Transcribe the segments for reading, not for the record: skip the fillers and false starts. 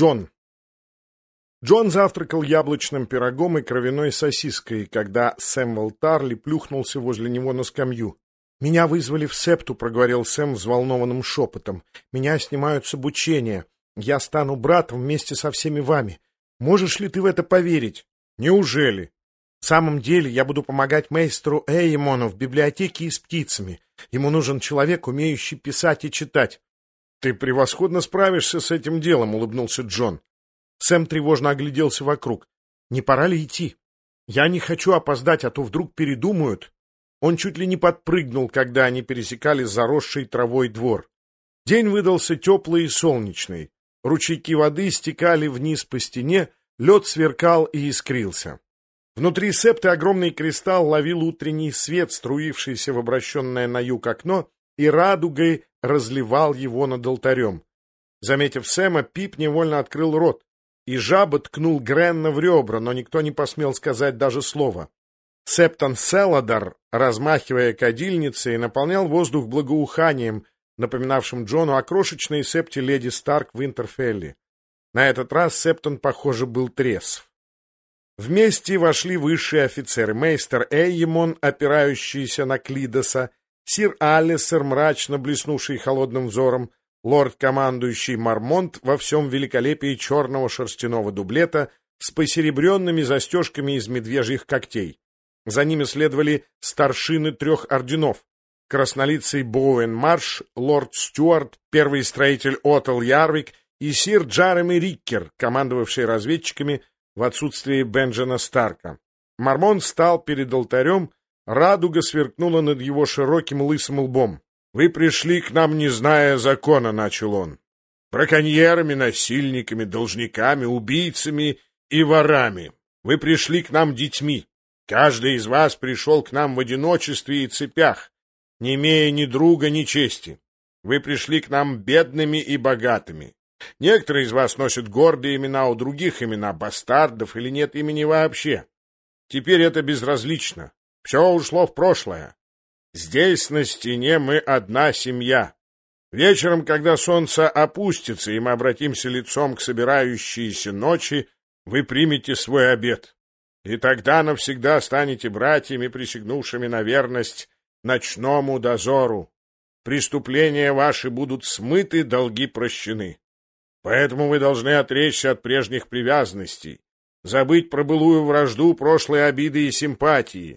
Джон. Джон завтракал яблочным пирогом и кровяной сосиской, когда Сэмюэл Тарли плюхнулся возле него на скамью. «Меня вызвали в септу», — проговорил Сэм взволнованным шепотом. «Меня снимают с обучения. Я стану братом вместе со всеми вами. Можешь ли ты в это поверить?» «Неужели?» «В самом деле я буду помогать мейстеру Эймону в библиотеке и с птицами. Ему нужен человек, умеющий писать и читать». «Ты превосходно справишься с этим делом», — улыбнулся Джон. Сэм тревожно огляделся вокруг. «Не пора ли идти? Я не хочу опоздать, а то вдруг передумают». Он чуть ли не подпрыгнул, когда они пересекали заросший травой двор. День выдался теплый и солнечный. Ручейки воды стекали вниз по стене, лед сверкал и искрился. Внутри септы огромный кристалл ловил утренний свет, струившийся в обращенное на юг окно, и радугой разливал его над алтарем. Заметив Сэма, Пип невольно открыл рот, и жаба ткнул Гренна в ребра, но никто не посмел сказать даже слова. Септон Селадар, размахивая кадильницей, наполнял воздух благоуханием, напоминавшим Джону о крошечной септе леди Старк в Интерфелле. На этот раз Септон, похоже, был трезв. Вместе вошли высшие офицеры: мейстер Эймон, опирающийся на Клидоса, сир Аллисер, мрачно блеснувший холодным взором, лорд-командующий Мармонт во всем великолепии черного шерстяного дублета с посеребренными застежками из медвежьих когтей. За ними следовали старшины 3 орденов: краснолицый Боуэн Марш, лорд Стюарт, первый строитель Отел Ярвик и сир Джареми Риккер, командовавший разведчиками в отсутствие Бенджена Старка. Мармонт встал перед алтарем, радуга сверкнула над его широким лысым лбом. «Вы пришли к нам, не зная закона», — начал он. «Браконьерами, насильниками, должниками, убийцами и ворами. Вы пришли к нам детьми. Каждый из вас пришел к нам в одиночестве и цепях, не имея ни друга, ни чести. Вы пришли к нам бедными и богатыми. Некоторые из вас носят гордые имена, у других имена бастардов или нет имени вообще. Теперь это безразлично. Все ушло в прошлое. Здесь на стене мы одна семья. Вечером, когда солнце опустится, и мы обратимся лицом к собирающейся ночи, вы примете свой обет. И тогда навсегда станете братьями, присягнувшими на верность ночному дозору. Преступления ваши будут смыты, долги прощены. Поэтому вы должны отречься от прежних привязанностей, забыть про былую вражду, прошлые обиды и симпатии.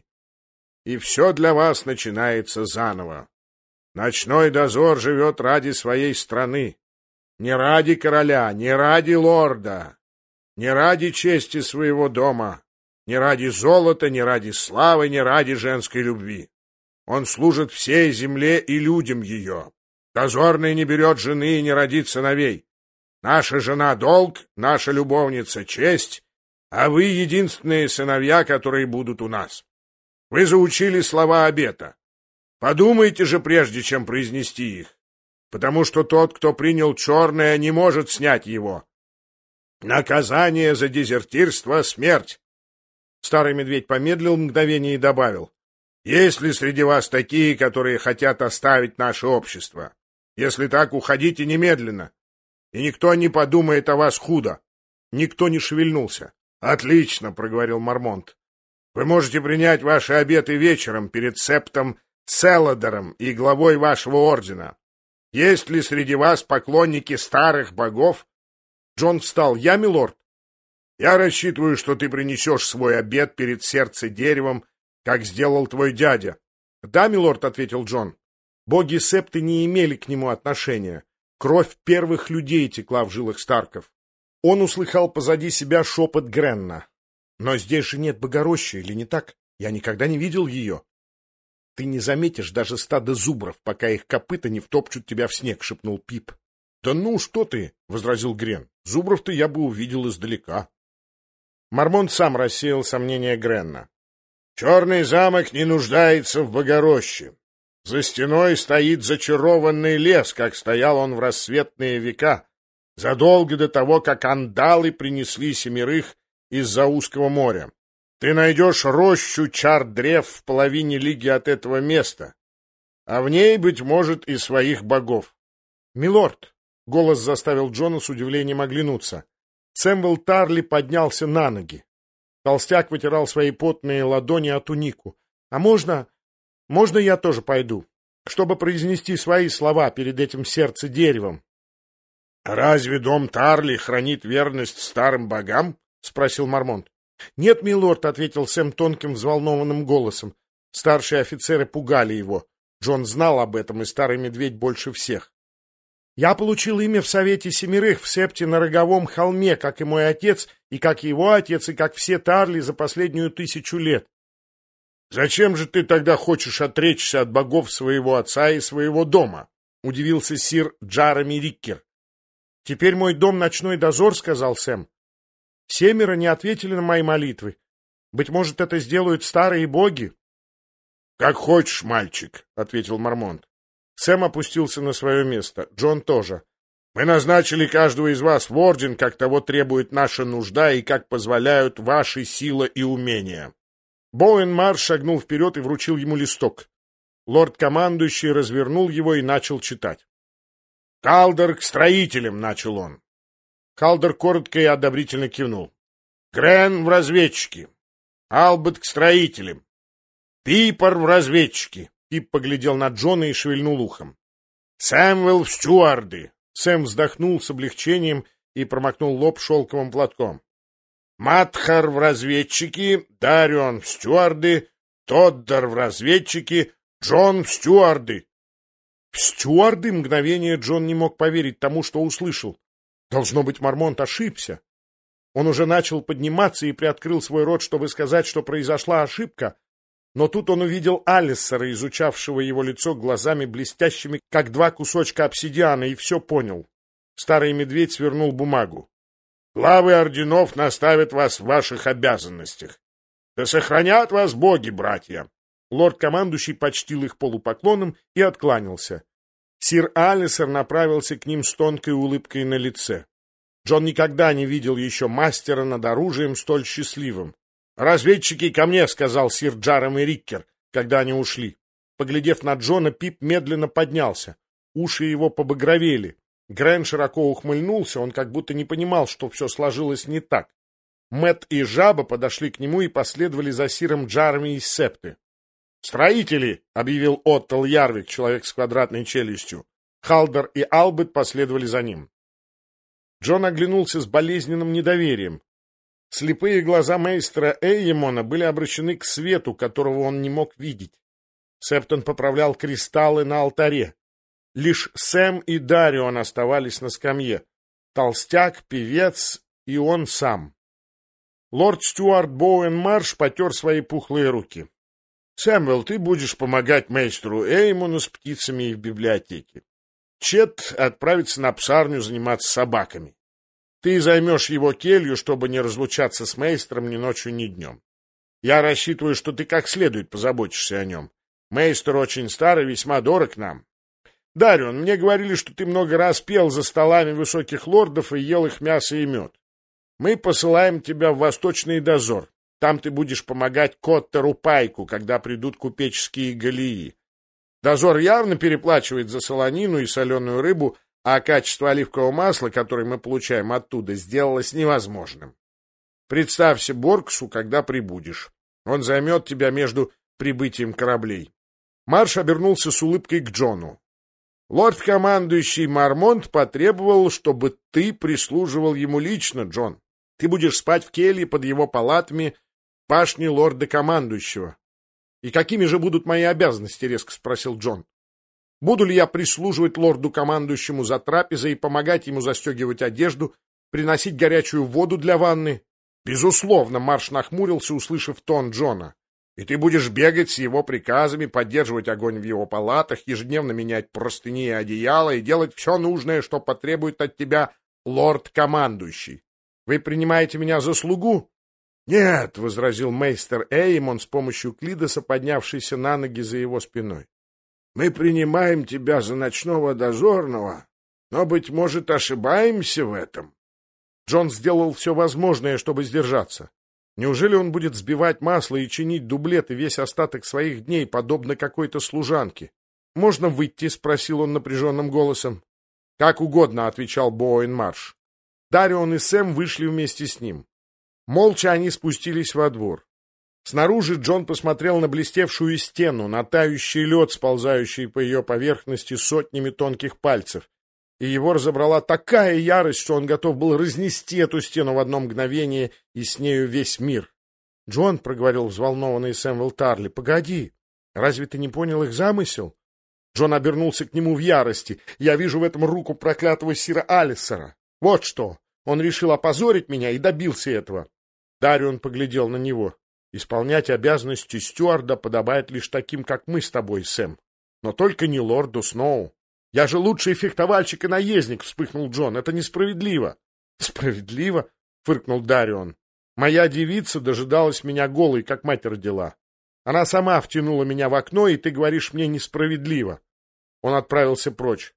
И все для вас начинается заново. Ночной дозор живет ради своей страны. Не ради короля, не ради лорда, не ради чести своего дома, не ради золота, не ради славы, не ради женской любви. Он служит всей земле и людям ее. Дозорный не берет жены и не родит сыновей. Наша жена — долг, наша любовница — честь, а вы — единственные сыновья, которые будут у нас. Вы заучили слова обета. Подумайте же, прежде чем произнести их, потому что тот, кто принял черное, не может снять его. Наказание за дезертирство — смерть. Старый медведь помедлил мгновение и добавил: есть ли среди вас такие, которые хотят оставить наше общество? Если так, уходите немедленно, и никто не подумает о вас худо. Никто не шевельнулся. Отлично, проговорил Мармонт. Вы можете принять ваши обеты вечером перед септом Селадаром и главой вашего ордена. Есть ли среди вас поклонники старых богов? Джон встал. Я, милорд. Я рассчитываю, что ты принесешь свой обет перед сердце-деревом, как сделал твой дядя. Да, милорд, ответил Джон. Боги септы не имели к нему отношения. Кровь первых людей текла в жилах Старков. Он услыхал позади себя шепот Гренна. Но здесь же нет Богорощи, или не так? Я никогда не видел ее. Ты не заметишь даже стада зубров, пока их копыта не втопчут тебя в снег, шепнул Пип. Да ну, что ты, возразил Грен. Зубров-то я бы увидел издалека. Мармонт сам рассеял сомнения Гренна. Черный замок не нуждается в Богороще. За стеной стоит зачарованный лес, как стоял он в рассветные века, задолго до того, как андалы принесли 7 из-за узкого моря. Ты найдешь рощу чар-древ в половине лиги от этого места, а в ней, быть может, и своих богов. — Милорд! — голос заставил Джона с удивлением оглянуться. Сэмвел Тарли поднялся на ноги. Толстяк вытирал свои потные ладони о тунику. «А можно я тоже пойду, чтобы произнести свои слова перед этим сердце-деревом?» «Разве дом Тарли хранит верность старым богам?» — спросил Мармонт. «Нет, милорд», — ответил Сэм тонким взволнованным голосом. Старшие офицеры пугали его. Джон знал об этом, и старый медведь больше всех. «Я получил имя в Совете Семерых в Септе на Роговом холме, как и мой отец, и как его отец, и как все Тарли за последнюю 1000 лет». «Зачем же ты тогда хочешь отречься от богов своего отца и своего дома?» — удивился сир Джарами Риккер. «Теперь мой дом — ночной дозор», — сказал Сэм. «7 не ответили на мои молитвы. Быть может, это сделают старые боги?» «Как хочешь, мальчик», — ответил Мармонт. Сэм опустился на свое место. Джон тоже. «Мы назначили каждого из вас в орден, как того требует наша нужда и как позволяют ваши сила и умения». Боуэн-Марш шагнул вперед и вручил ему листок. Лорд-командующий развернул его и начал читать. «Халдер к строителям», — начал он. Халдер коротко и одобрительно кивнул. «Грен в разведчики. Албет к строителям. Пипер в разведчики». Пип поглядел на Джона и шевельнул ухом. «Сэмвелл в стюарды». Сэм вздохнул с облегчением и промокнул лоб шелковым платком. «Матхар в разведчики, Дарион в стюарды, Тоддер в разведчики, Джон в стюарды». В стюарды мгновение Джон не мог поверить тому, что услышал. Должно быть, Мармонт ошибся. Он уже начал подниматься и приоткрыл свой рот, чтобы сказать, что произошла ошибка, но тут он увидел Аллисера, изучавшего его лицо глазами блестящими, как 2 кусочка обсидиана, и все понял. Старый медведь свернул бумагу. «Главы орденов наставят вас в ваших обязанностях. Да сохранят вас боги, братья!» Лорд-командующий почтил их полупоклоном и откланялся. Сир Аллисер направился к ним с тонкой улыбкой на лице. Джон никогда не видел еще мастера над оружием столь счастливым. «Разведчики ко мне», — сказал сир Джарами Риккер, когда они ушли. Поглядев на Джона, Пип медленно поднялся. Уши его побагровели. Грен широко ухмыльнулся, он как будто не понимал, что все сложилось не так. Мэтт и Жаба подошли к нему и последовали за сиром Джарами из Септы. «Строители!» — объявил Оттел Ярвик, человек с квадратной челюстью. Халдер и Албет последовали за ним. Джон оглянулся с болезненным недоверием. Слепые глаза мейстера Эйемона были обращены к свету, которого он не мог видеть. Септон поправлял кристаллы на алтаре. Лишь Сэм и Дарион оставались на скамье. Толстяк, певец и он сам. Лорд Стюарт Боуэн-Марш потер свои пухлые руки. «Сэмвелл, ты будешь помогать мейстеру Эймону с птицами и в библиотеке. Чет отправится на псарню заниматься собаками. Ты займешь его келью, чтобы не разлучаться с мейстером ни ночью, ни днем. Я рассчитываю, что ты как следует позаботишься о нем. Мейстер очень старый, весьма дорог нам. Дарион, мне говорили, что ты много раз пел за столами высоких лордов и ел их мясо и мед. Мы посылаем тебя в Восточный дозор. Там ты будешь помогать Коттеру Пайку, когда придут купеческие галеи. Дозор явно переплачивает за солонину и соленую рыбу, а качество оливкового масла, которое мы получаем оттуда, сделалось невозможным. Представься Борксу, когда прибудешь. Он займет тебя между прибытием кораблей». Марш обернулся с улыбкой к Джону. «Лорд-командующий Мармонт потребовал, чтобы ты прислуживал ему лично, Джон. Ты будешь спать в келье под его палатами в башне лорда-командующего». «И какими же будут мои обязанности?» — резко спросил Джон. «Буду ли я прислуживать лорду-командующему за трапезой и помогать ему застегивать одежду, приносить горячую воду для ванны?» «Безусловно», — Марш нахмурился, услышав тон Джона. «И ты будешь бегать с его приказами, поддерживать огонь в его палатах, ежедневно менять простыни и одеяла и делать все нужное, что потребует от тебя лорд-командующий. Вы принимаете меня за слугу?» «Нет», — возразил мейстер Эймон с помощью Клидоса, поднявшийся на ноги за его спиной. «Мы принимаем тебя за ночного дозорного, но, быть может, ошибаемся в этом». Джон сделал все возможное, чтобы сдержаться. Неужели он будет сбивать масло и чинить дублеты весь остаток своих дней, подобно какой-то служанке? «Можно выйти?» — спросил он напряженным голосом. «Как угодно», — отвечал Боуэн-Марш. Дарион и Сэм вышли вместе с ним. Молча они спустились во двор. Снаружи Джон посмотрел на блестевшую стену, на тающий лед, сползающий по ее поверхности сотнями тонких пальцев. И его разобрала такая ярость, что он готов был разнести эту стену в одно мгновение и с нею весь мир. — Джон, — проговорил взволнованный Сэмюэл Тарли, — погоди, разве ты не понял их замысел? Джон обернулся к нему в ярости. Я вижу в этом руку проклятого сира Алисера. Вот что! Он решил опозорить меня и добился этого. Дарион поглядел на него. Исполнять обязанности стюарда подобает лишь таким, как мы с тобой, Сэм. Но только не лорду Сноу. Я же лучший фехтовальщик и наездник, вспыхнул Джон. Это несправедливо. Справедливо? Фыркнул Дарион. Моя девица дожидалась меня голой, как мать родила. Она сама втянула меня в окно, и ты говоришь мне несправедливо. Он отправился прочь.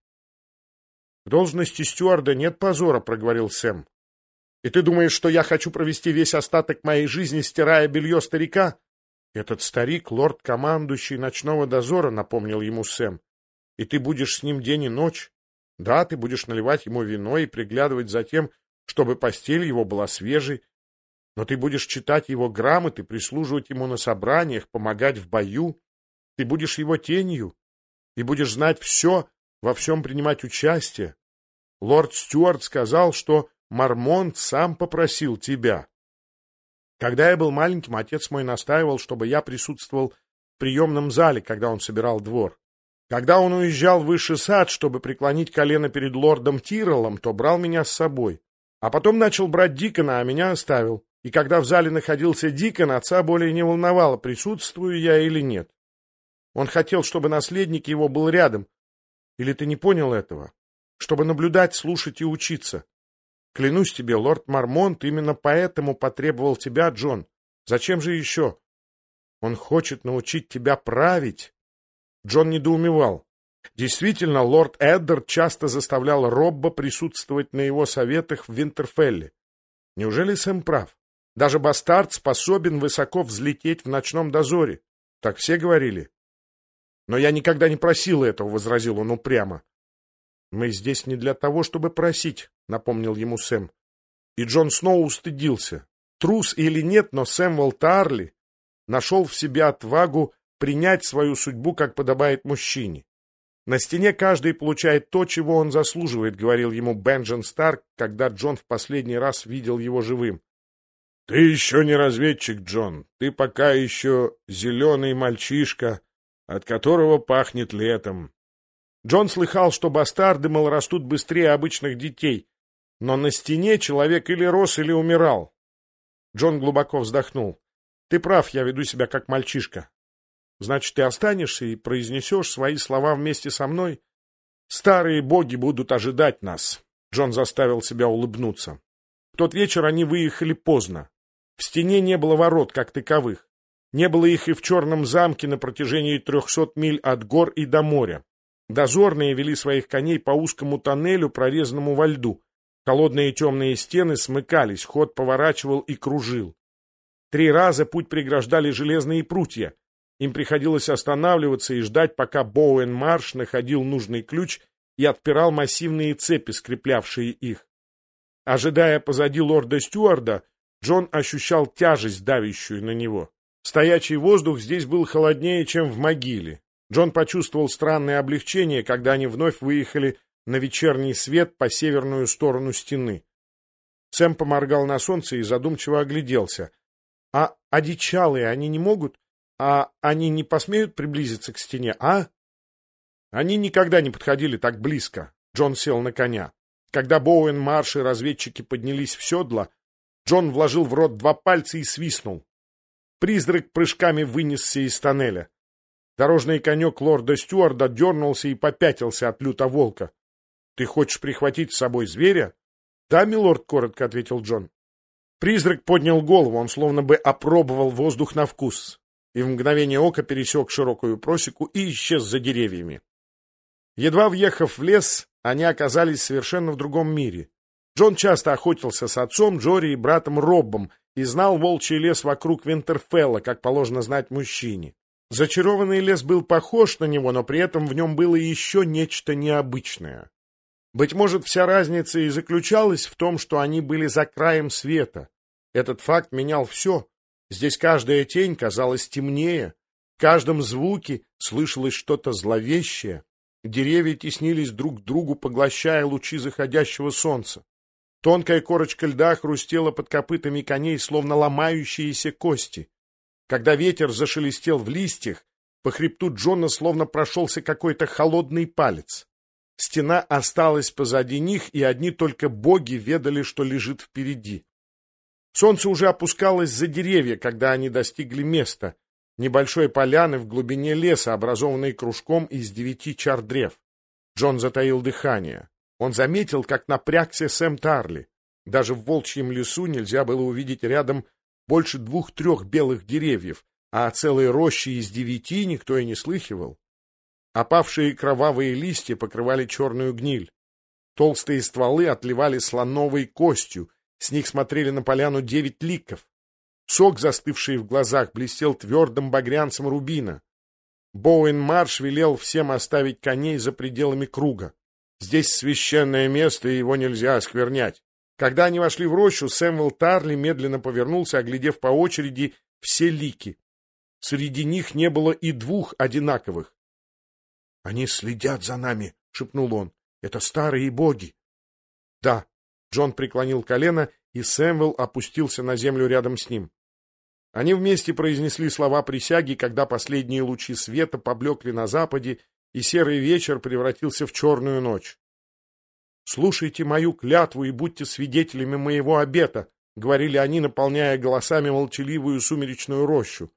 В должности стюарда нет позора, проговорил Сэм. И ты думаешь, что я хочу провести весь остаток моей жизни, стирая белье старика? Этот старик — лорд-командующий ночного дозора, напомнил ему Сэм. И ты будешь с ним день и ночь. Да, ты будешь наливать ему вино и приглядывать за тем, чтобы постель его была свежей. Но ты будешь читать его грамоты, прислуживать ему на собраниях, помогать в бою. Ты будешь его тенью и будешь знать все, во всем принимать участие. Лорд Стюарт сказал, что Мармонт сам попросил тебя. Когда я был маленьким, отец мой настаивал, чтобы я присутствовал в приемном зале, когда он собирал двор. Когда он уезжал в высший сад, чтобы преклонить колено перед лордом Тирреллом, то брал меня с собой. А потом начал брать Дикона, а меня оставил. И когда в зале находился Дикон, отца более не волновало, присутствую я или нет. Он хотел, чтобы наследник его был рядом. Или ты не понял этого? Чтобы наблюдать, слушать и учиться. Клянусь тебе, лорд Мармонт именно поэтому потребовал тебя, Джон. Зачем же еще? Он хочет научить тебя править. Джон недоумевал. Действительно, лорд Эддард часто заставлял Робба присутствовать на его советах в Винтерфелле. Неужели Сэм прав? Даже бастард способен высоко взлететь в ночном дозоре. Так все говорили. Но я никогда не просил этого, — возразил он упрямо. Мы здесь не для того, чтобы просить, — напомнил ему Сэм. И Джон снова устыдился. Трус или нет, но Сэмюэл Тарли нашел в себе отвагу принять свою судьбу, как подобает мужчине. На стене каждый получает то, чего он заслуживает, — говорил ему Бенджен Старк, когда Джон в последний раз видел его живым. — Ты еще не разведчик, Джон. Ты пока еще зеленый мальчишка, от которого пахнет летом. Джон слыхал, что бастарды, мол, растут быстрее обычных детей, но на стене человек или рос, или умирал. Джон глубоко вздохнул. — Ты прав, я веду себя как мальчишка. Значит, ты останешься и произнесешь свои слова вместе со мной? Старые боги будут ожидать нас. Джон заставил себя улыбнуться. В тот вечер они выехали поздно. В стене не было ворот, как таковых. Не было их и в Черном замке на протяжении 300 миль от гор и до моря. Дозорные вели своих коней по узкому тоннелю, прорезанному во льду. Холодные темные стены смыкались, ход поворачивал и кружил. 3 раза путь преграждали железные прутья. Им приходилось останавливаться и ждать, пока Боуэн-Марш находил нужный ключ и отпирал массивные цепи, скреплявшие их. Ожидая позади лорда Стюарда, Джон ощущал тяжесть, давящую на него. Стоячий воздух здесь был холоднее, чем в могиле. Джон почувствовал странное облегчение, когда они вновь выехали на вечерний свет по северную сторону стены. Сэм поморгал на солнце и задумчиво огляделся. — А одичалые они не могут? А они не посмеют приблизиться к стене, а? Они никогда не подходили так близко. Джон сел на коня. Когда Боуэн-Марш и разведчики поднялись в седло, Джон вложил в рот 2 пальца и свистнул. Призрак прыжками вынесся из тоннеля. Дорожный конек лорда Стюарда дернулся и попятился от лютоволка. — Ты хочешь прихватить с собой зверя? — Да, милорд, — коротко ответил Джон. Призрак поднял голову, он словно бы опробовал воздух на вкус, и в мгновение ока пересек широкую просеку и исчез за деревьями. Едва въехав в лес, они оказались совершенно в другом мире. Джон часто охотился с отцом Джори и братом Роббом и знал волчий лес вокруг Винтерфелла, как положено знать мужчине. Зачарованный лес был похож на него, но при этом в нем было еще нечто необычное. Быть может, вся разница и заключалась в том, что они были за краем света. Этот факт менял все. Здесь каждая тень казалась темнее, в каждом звуке слышалось что-то зловещее. Деревья теснились друг к другу, поглощая лучи заходящего солнца. Тонкая корочка льда хрустела под копытами коней, словно ломающиеся кости. Когда ветер зашелестел в листьях, по хребту Джона словно прошелся какой-то холодный палец. Стена осталась позади них, и одни только боги ведали, что лежит впереди. Солнце уже опускалось за деревья, когда они достигли места, небольшой поляны в глубине леса, образованной кружком из 9 чар древ. Джон затаил дыхание. Он заметил, как напрягся Сэм Тарли. Даже в волчьем лесу нельзя было увидеть рядом больше 2-3 белых деревьев, а о целой роще из 9 никто и не слыхивал. Опавшие кровавые листья покрывали черную гниль. Толстые стволы отливали слоновой костью, с них смотрели на поляну 9 ликов. Сок, застывший в глазах, блестел твердым багрянцем рубина. Боуэн-Марш велел всем оставить коней за пределами круга. Здесь священное место, и его нельзя осквернять. Когда они вошли в рощу, Сэмюэл Тарли медленно повернулся, оглядев по очереди все лики. Среди них не было и 2 одинаковых. — Они следят за нами, — шепнул он. — Это старые боги. — Да. Джон преклонил колено, и Сэмюэл опустился на землю рядом с ним. Они вместе произнесли слова присяги, когда последние лучи света поблекли на западе, и серый вечер превратился в черную ночь. «Слушайте мою клятву и будьте свидетелями моего обета», — говорили они, наполняя голосами молчаливую сумеречную рощу.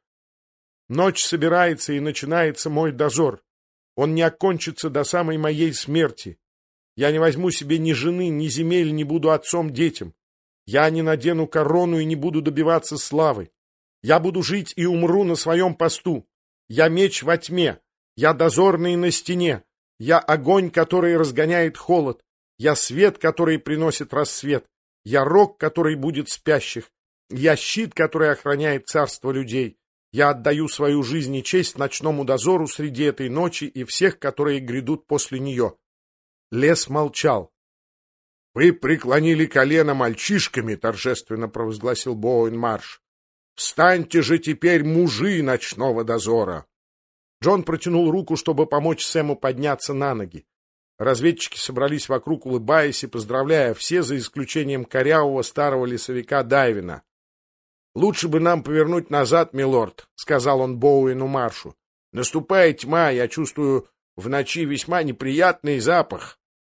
«Ночь собирается, и начинается мой дозор. Он не окончится до самой моей смерти. Я не возьму себе ни жены, ни земель, не буду отцом детям. Я не надену корону и не буду добиваться славы. Я буду жить и умру на своем посту. Я меч во тьме. Я дозорный на стене. Я огонь, который разгоняет холод. Я свет, который приносит рассвет. Я рог, который будет спящих. Я щит, который охраняет царство людей. Я отдаю свою жизнь и честь ночному дозору среди этой ночи и всех, которые грядут после нее». Лес молчал. — Вы преклонили колено мальчишками, — торжественно провозгласил Боуэн-Марш. — Встаньте же теперь, мужи ночного дозора! Джон протянул руку, чтобы помочь Сэму подняться на ноги. Разведчики собрались вокруг, улыбаясь и поздравляя, все за исключением корявого старого лесовика Дайвина. — Лучше бы нам повернуть назад, милорд, — сказал он Боуэну-Маршу. — Наступает тьма, я чувствую в ночи весьма неприятный запах.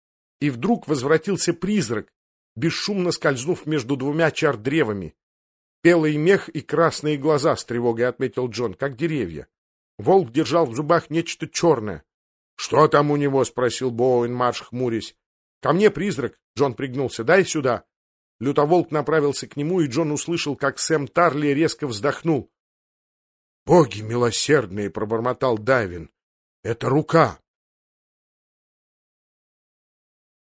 И вдруг возвратился призрак, бесшумно скользнув между 2 чар-древами. Белый мех и красные глаза, с тревогой отметил Джон, как деревья. Волк держал в зубах нечто черное. — Что там у него? — спросил Боуэн-Марш, хмурясь. — Ко мне призрак, — Джон пригнулся, — дай сюда. Лютоволк направился к нему, и Джон услышал, как Сэм Тарли резко вздохнул. — Боги милосердные! — пробормотал Дайвин. — Это рука!